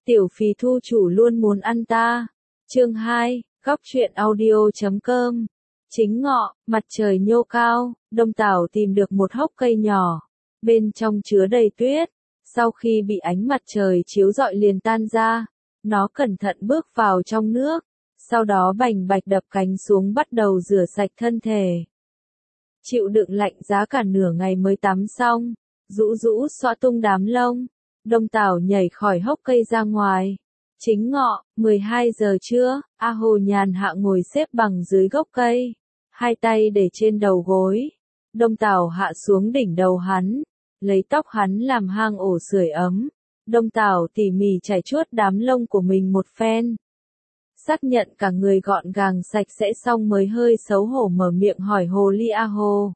Tiểu phì thu chủ luôn muốn ăn ta. Chương 2, góc truyện audio.com. Chính ngọ, mặt trời nhô cao, Đông Tảo tìm được một hốc cây nhỏ. Bên trong chứa đầy tuyết. Sau khi bị ánh mặt trời chiếu rọi liền tan ra, nó cẩn thận bước vào trong nước. Sau đó bành bạch đập cánh xuống bắt đầu rửa sạch thân thể. Chịu đựng lạnh giá cả nửa ngày mới tắm xong, rũ rũ xõa tung đám lông. Đông Tảo nhảy khỏi hốc cây ra ngoài. Chính ngọ, 12 giờ trưa, A Hồ nhàn hạ ngồi xếp bằng dưới gốc cây, hai tay để trên đầu gối. Đông Tảo hạ xuống đỉnh đầu hắn, lấy tóc hắn làm hang ổ sưởi ấm. Đông Tảo tỉ mỉ chải chuốt đám lông của mình một phen. Xác nhận cả người gọn gàng sạch sẽ xong mới hơi xấu hổ mở miệng hỏi hồ ly A Hồ.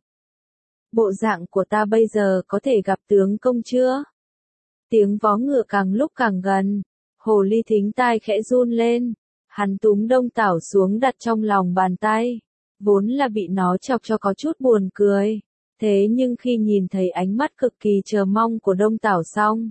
Bộ dạng của ta bây giờ có thể gặp tướng công chưa? Tiếng vó ngựa càng lúc càng gần, hồ ly thính tai khẽ run lên, hắn túm Đông Tảo xuống đặt trong lòng bàn tay, vốn là bị nó chọc cho có chút buồn cười, thế nhưng khi nhìn thấy ánh mắt cực kỳ chờ mong của Đông Tảo xong,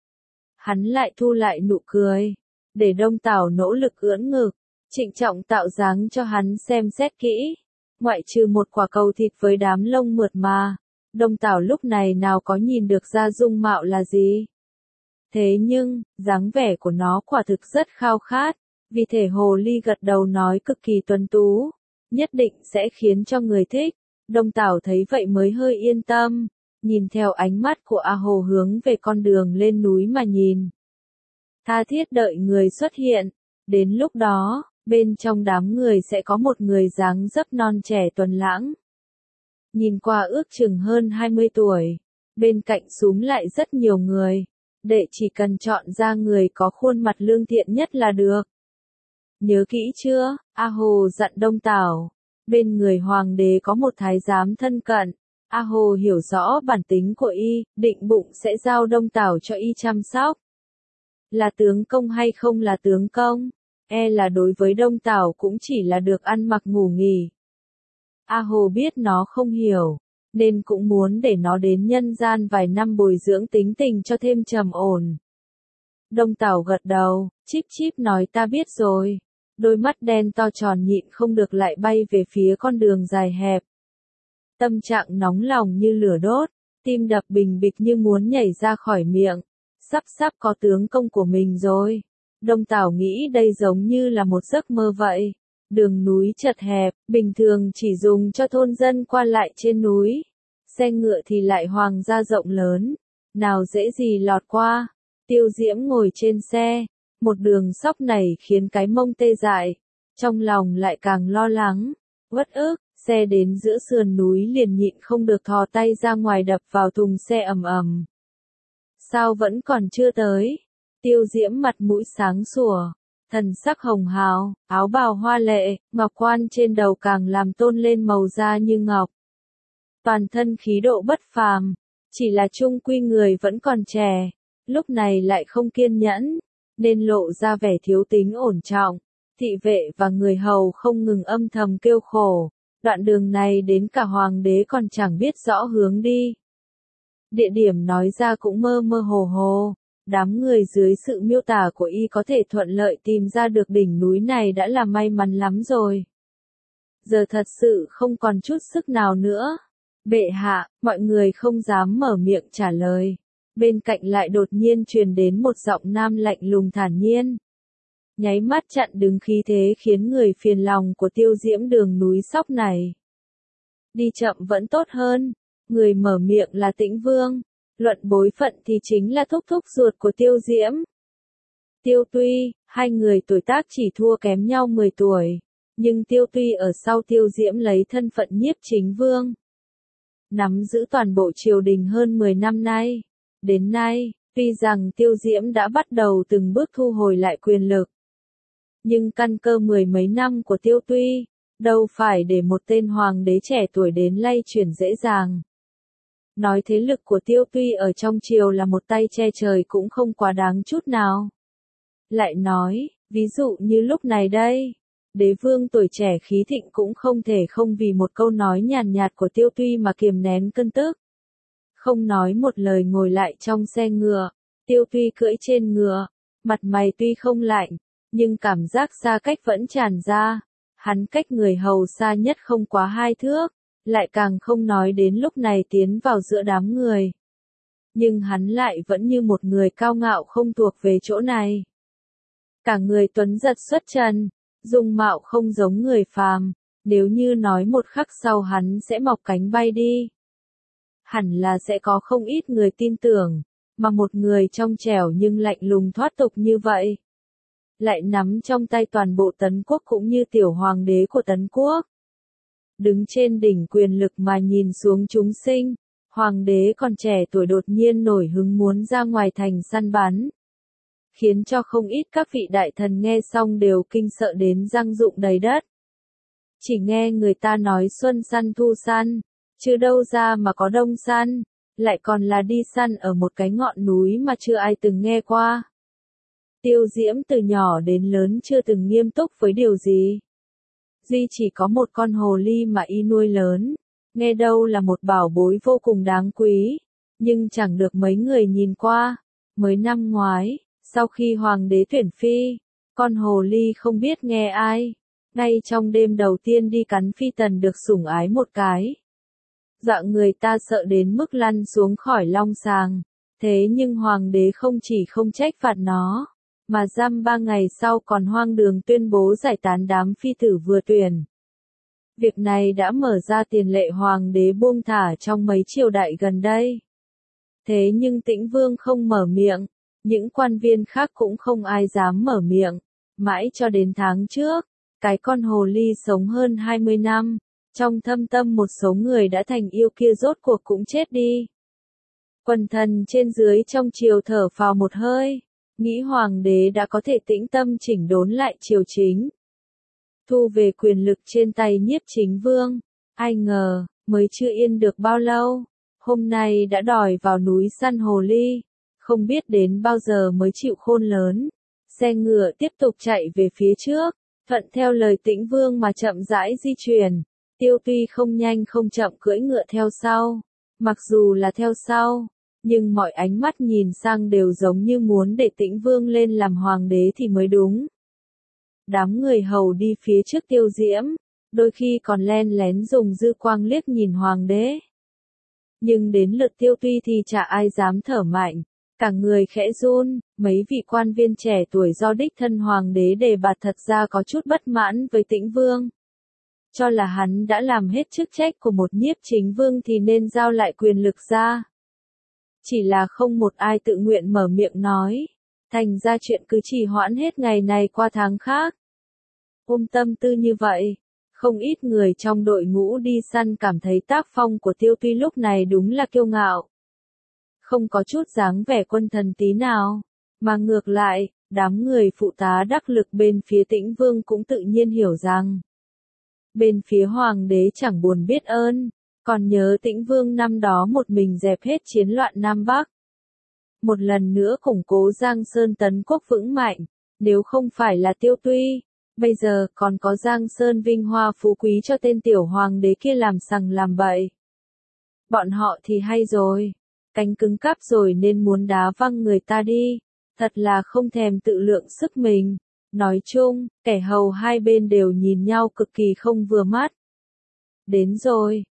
hắn lại thu lại nụ cười, để Đông Tảo nỗ lực ưỡn ngực, trịnh trọng tạo dáng cho hắn xem xét kỹ, ngoại trừ một quả cầu thịt với đám lông mượt mà, Đông Tảo lúc này nào có nhìn được ra dung mạo là gì. Thế nhưng, dáng vẻ của nó quả thực rất khao khát, vì thể hồ ly gật đầu nói cực kỳ tuấn tú, nhất định sẽ khiến cho người thích. Đông Tảo thấy vậy mới hơi yên tâm, nhìn theo ánh mắt của A Hồ hướng về con đường lên núi mà nhìn. Tha thiết đợi người xuất hiện, đến lúc đó, bên trong đám người sẽ có một người dáng dấp non trẻ tuấn lãng. Nhìn qua ước chừng hơn 20 tuổi, bên cạnh xúm lại rất nhiều người. Đệ chỉ cần chọn ra người có khuôn mặt lương thiện nhất là được. Nhớ kỹ chưa? A Hồ dặn Đông Tảo. Bên người hoàng đế có một thái giám thân cận. A Hồ hiểu rõ bản tính của y, định bụng sẽ giao Đông Tảo cho y chăm sóc. Là tướng công hay không là tướng công? Là đối với Đông Tảo cũng chỉ là được ăn mặc ngủ nghỉ. A Hồ biết nó không hiểu, nên cũng muốn để nó đến nhân gian vài năm bồi dưỡng tính tình cho thêm trầm ổn. Đông Tảo gật đầu, chíp chíp nói ta biết rồi. Đôi mắt đen to tròn nhịn không được lại bay về phía con đường dài hẹp. Tâm trạng nóng lòng như lửa đốt, tim đập bình bịch như muốn nhảy ra khỏi miệng. Sắp có tướng công của mình rồi. Đông Tảo nghĩ đây giống như là một giấc mơ vậy. Đường núi chật hẹp, bình thường chỉ dùng cho thôn dân qua lại trên núi. Xe ngựa thì lại hoàng gia rộng lớn, nào dễ gì lọt qua. Tiêu Diễm ngồi trên xe, một đường sóc này khiến cái mông tê dại, trong lòng lại càng lo lắng, uất ức, xe đến giữa sườn núi liền nhịn không được thò tay ra ngoài đập vào thùng xe ầm ầm. Sao vẫn còn chưa tới? Tiêu Diễm mặt mũi sáng sủa, thần sắc hồng hào, áo bào hoa lệ, ngọc quan trên đầu càng làm tôn lên màu da như ngọc. Toàn thân khí độ bất phàm, chỉ là chung quy người vẫn còn trẻ, lúc này lại không kiên nhẫn, nên lộ ra vẻ thiếu tính ổn trọng. Thị vệ và người hầu không ngừng âm thầm kêu khổ, đoạn đường này đến cả hoàng đế còn chẳng biết rõ hướng đi. Địa điểm nói ra cũng mơ mơ hồ hồ, đám người dưới sự miêu tả của y có thể thuận lợi tìm ra được đỉnh núi này đã là may mắn lắm rồi. Giờ thật sự không còn chút sức nào nữa. Bệ hạ, mọi người không dám mở miệng trả lời. Bên cạnh lại đột nhiên truyền đến một giọng nam lạnh lùng thản nhiên. Nháy mắt chặn đứng khí thế khiến người phiền lòng của Tiêu Diễm đường núi sóc này. Đi chậm vẫn tốt hơn. Người mở miệng là Tĩnh Vương. Luận bối phận thì chính là thúc thúc ruột của Tiêu Diễm. Tiêu Tuy, hai người tuổi tác chỉ thua kém nhau 10 tuổi. Nhưng Tiêu Tuy ở sau Tiêu Diễm lấy thân phận nhiếp chính vương. Nắm giữ toàn bộ triều đình hơn 10 năm nay. Đến nay, tuy rằng Tiêu Diễm đã bắt đầu từng bước thu hồi lại quyền lực. Nhưng căn cơ mười mấy năm của Tiêu Tuy, đâu phải để một tên hoàng đế trẻ tuổi đến lay chuyển dễ dàng. Nói thế lực của Tiêu Tuy ở trong triều là một tay che trời cũng không quá đáng chút nào. Lại nói, ví dụ như lúc này đây. Đế vương tuổi trẻ khí thịnh cũng không thể không vì một câu nói nhàn nhạt của Tiêu Tuy mà kiềm nén cơn tức. Không nói một lời ngồi lại trong xe ngựa, Tiêu Tuy cưỡi trên ngựa, Mặt mày tuy không lạnh, nhưng cảm giác xa cách vẫn tràn ra. Hắn cách người hầu xa nhất không quá 2 thước, lại càng không nói đến lúc này tiến vào giữa đám người. Nhưng hắn lại vẫn như một người cao ngạo không thuộc về chỗ này. Cả người tuấn giật xuất trần, dung mạo không giống người phàm, nếu như nói một khắc sau hắn sẽ mọc cánh bay đi. Hẳn là sẽ có không ít người tin tưởng, mà một người trong trẻo nhưng lạnh lùng thoát tục như vậy. Lại nắm trong tay toàn bộ Tấn Quốc cũng như tiểu hoàng đế của Tấn Quốc. Đứng trên đỉnh quyền lực mà nhìn xuống chúng sinh, hoàng đế còn trẻ tuổi đột nhiên nổi hứng muốn ra ngoài thành săn bắn. Khiến cho không ít các vị đại thần nghe xong đều kinh sợ đến răng rụng đầy đất. Chỉ nghe người ta nói xuân săn thu săn, chứ đâu ra mà có đông săn, lại còn là đi săn ở một cái ngọn núi mà chưa ai từng nghe qua. Tiêu Diễm từ nhỏ đến lớn chưa từng nghiêm túc với điều gì. Duy chỉ có một con hồ ly mà y nuôi lớn, nghe đâu là một bảo bối vô cùng đáng quý, nhưng chẳng được mấy người nhìn qua. Mới năm ngoái, sau khi hoàng đế tuyển phi, con hồ ly không biết nghe ai, ngay trong đêm đầu tiên đi cắn phi tần được sủng ái một cái. Dọa người ta sợ đến mức lăn xuống khỏi long sàng, thế nhưng hoàng đế không chỉ không trách phạt nó, mà giam 3 ngày sau còn hoang đường tuyên bố giải tán đám phi tử vừa tuyển. Việc này đã mở ra tiền lệ hoàng đế buông thả trong mấy triều đại gần đây. Thế nhưng Tĩnh Vương không mở miệng, những quan viên khác cũng không ai dám mở miệng, mãi cho đến tháng trước, cái con hồ ly sống hơn 20 năm, trong thâm tâm một số người đã thành yêu kia rốt cuộc cũng chết đi. Quần thần trên dưới trong triều thở phào một hơi, nghĩ hoàng đế đã có thể tĩnh tâm chỉnh đốn lại triều chính. Thu về quyền lực trên tay Nhiếp Chính Vương, ai ngờ, mới chưa yên được bao lâu, hôm nay đã đòi vào núi săn hồ ly, không biết đến bao giờ mới chịu khôn lớn. Xe ngựa tiếp tục chạy về phía trước, thuận theo lời Tĩnh Vương mà chậm rãi di chuyển. Tiêu Tuy không nhanh không chậm cưỡi ngựa theo sau, mặc dù là theo sau, nhưng mọi ánh mắt nhìn sang đều giống như muốn để Tĩnh Vương lên làm hoàng đế thì mới đúng. Đám người hầu đi phía trước Tiêu Diễm, đôi khi còn len lén dùng dư quang liếc nhìn hoàng đế. Nhưng đến lượt Tiêu Tuy thì chả ai dám thở mạnh, cả người khẽ run. Mấy vị quan viên trẻ tuổi do đích thân hoàng đế đề bạt thật ra có chút bất mãn với Tĩnh Vương. Cho là hắn đã làm hết chức trách của một Nhiếp Chính Vương thì nên giao lại quyền lực ra. Chỉ là không một ai tự nguyện mở miệng nói, thành ra chuyện cứ trì hoãn hết ngày này qua tháng khác. Ôm tâm tư như vậy, không ít người trong đội ngũ đi săn cảm thấy tác phong của Tiêu Tuy lúc này đúng là kiêu ngạo. Không có chút dáng vẻ quân thần tí nào, mà ngược lại, đám người phụ tá đắc lực bên phía Tĩnh Vương cũng tự nhiên hiểu rằng bên phía hoàng đế chẳng buồn biết ơn, còn nhớ Tĩnh Vương năm đó một mình dẹp hết chiến loạn Nam Bắc. Một lần nữa củng cố Giang Sơn Tấn Quốc vững mạnh, nếu không phải là Tiêu Tuy, bây giờ còn có Giang Sơn vinh hoa phú quý cho tên tiểu hoàng đế kia làm sằng làm bậy. Bọn họ thì hay rồi, cánh cứng cáp rồi nên muốn đá văng người ta đi, thật là không thèm tự lượng sức mình. Nói chung, kẻ hầu hai bên đều nhìn nhau cực kỳ không vừa mắt. Đến rồi,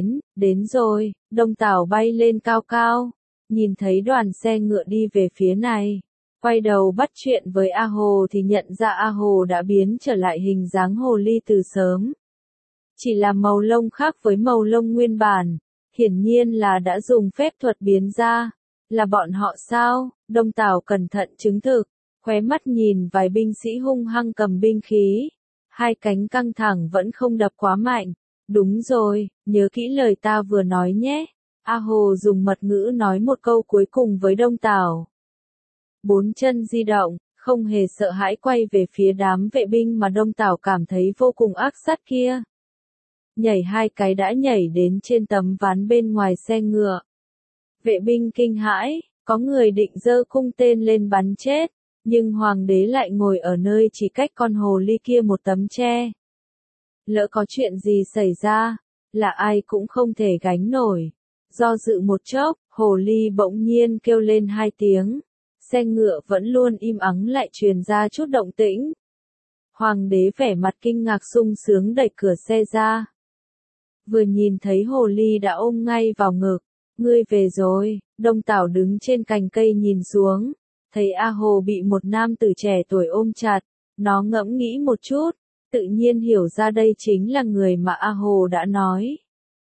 đến rồi, Đông Tảo bay lên cao cao, nhìn thấy đoàn xe ngựa đi về phía này, quay đầu bắt chuyện với A Hồ thì nhận ra A Hồ đã biến trở lại hình dáng hồ ly từ sớm. Chỉ là màu lông khác với màu lông nguyên bản, hiển nhiên là đã dùng phép thuật biến ra. Là bọn họ sao? Đông Tảo cẩn thận chứng thực, khóe mắt nhìn vài binh sĩ hung hăng cầm binh khí, hai cánh căng thẳng vẫn không đập quá mạnh. Đúng rồi, nhớ kỹ lời ta vừa nói nhé. A Hồ dùng mật ngữ nói một câu cuối cùng với Đông Tảo. Bốn chân di động, không hề sợ hãi quay về phía đám vệ binh mà Đông Tảo cảm thấy vô cùng ác sát kia. Nhảy hai cái đã nhảy đến trên tấm ván bên ngoài xe ngựa. Vệ binh kinh hãi, có người định giơ cung tên lên bắn chết, nhưng hoàng đế lại ngồi ở nơi chỉ cách con hồ ly kia một tấm tre. Lỡ có chuyện gì xảy ra, là ai cũng không thể gánh nổi. Do dự một chốc, hồ ly bỗng nhiên kêu lên 2 tiếng. xe ngựa vẫn luôn im ắng lại truyền ra chút động tĩnh. Hoàng đế vẻ mặt kinh ngạc sung sướng đẩy cửa xe ra. Vừa nhìn thấy hồ ly đã ôm ngay vào ngực. Ngươi về rồi, Đông Tảo đứng trên cành cây nhìn xuống. Thấy A Hồ bị một nam tử trẻ tuổi ôm chặt. Nó ngẫm nghĩ một chút, tự nhiên hiểu ra đây chính là người mà A Hồ đã nói.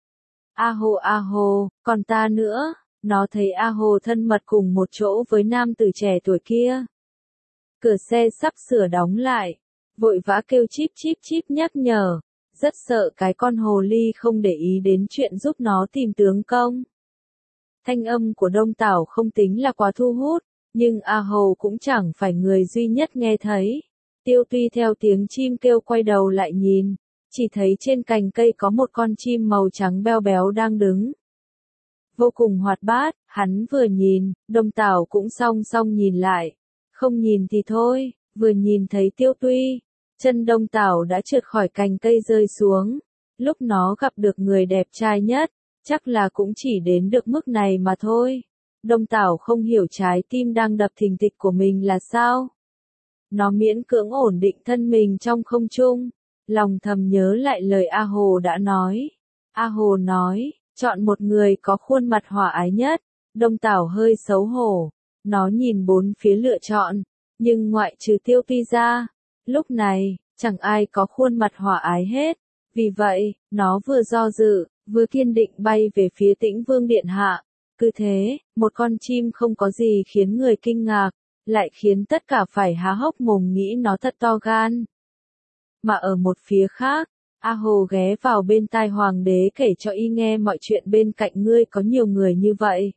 A Hồ, còn ta nữa. Nó thấy A Hồ thân mật cùng một chỗ với nam tử trẻ tuổi kia. Cửa xe sắp sửa đóng lại. Vội vã kêu chíp chíp chíp nhắc nhở. Rất sợ cái con hồ ly không để ý đến chuyện giúp nó tìm tướng công. Thanh âm của Đông Tảo không tính là quá thu hút, nhưng A Hồ cũng chẳng phải người duy nhất nghe thấy. Tiêu Tuy theo tiếng chim kêu quay đầu lại nhìn, chỉ thấy trên cành cây có một con chim màu trắng beo béo đang đứng. Vô cùng hoạt bát, hắn vừa nhìn, Đông Tảo cũng song song nhìn lại. Không nhìn thì thôi, vừa nhìn thấy Tiêu Tuy, chân Đông Tảo đã trượt khỏi cành cây rơi xuống. Lúc nó gặp được người đẹp trai nhất, chắc là cũng chỉ đến được mức này mà thôi. Đông Tảo không hiểu trái tim đang đập thình thịch của mình là sao. Nó miễn cưỡng ổn định thân mình trong không trung, lòng thầm nhớ lại lời A Hồ đã nói. A Hồ nói, chọn một người có khuôn mặt hòa ái nhất. Đông Tảo hơi xấu hổ, nó nhìn bốn phía lựa chọn, nhưng ngoại trừ Tiêu Tuy ra, lúc này, chẳng ai có khuôn mặt hòa ái hết. Vì vậy, nó vừa do dự, vừa kiên định bay về phía Tĩnh Vương Điện Hạ. Cứ thế, một con chim không có gì khiến người kinh ngạc, lại khiến tất cả phải há hốc mồm nghĩ nó thật to gan. Mà ở một phía khác, A Hồ ghé vào bên tai hoàng đế kể cho y nghe mọi chuyện bên cạnh ngươi có nhiều người như vậy.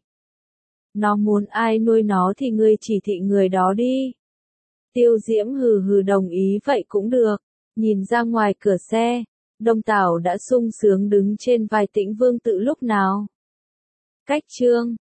Nó muốn ai nuôi nó thì ngươi chỉ thị người đó đi. Tiêu Diễm hừ hừ đồng ý vậy cũng được. Nhìn ra ngoài cửa xe, Đông Tảo đã sung sướng đứng trên vai Tĩnh Vương tự lúc nào. Cách chương